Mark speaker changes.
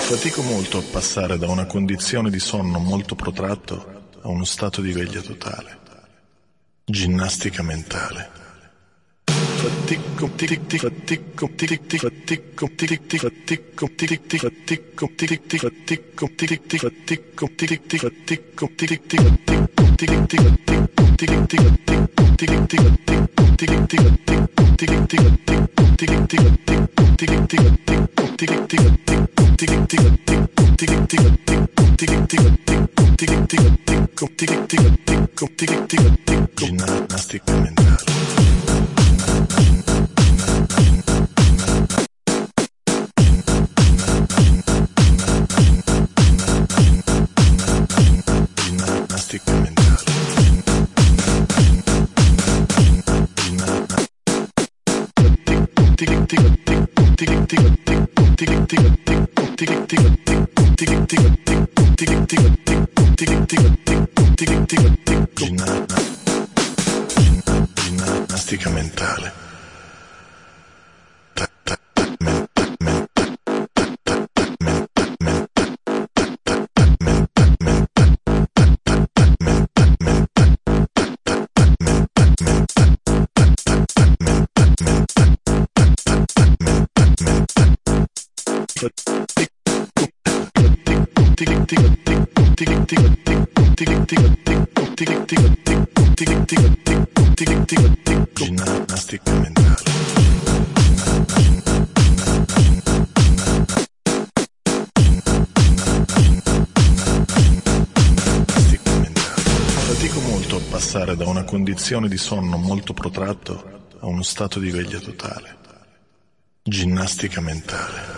Speaker 1: Fatico molto a passare da una condizione di sonno molto protratto a uno stato di veglia totale. Ginnastica mentale. Fatico, fatico, fatico, fatico, fatico, fatico, fatico, fatico, fatico, fatico, ginnastica mentale. Ginnastica mentale. Ginnastica mentale. Fatico molto a passare da una condizione di sonno molto protratto a uno stato di veglia totale. Ginnastica mentale.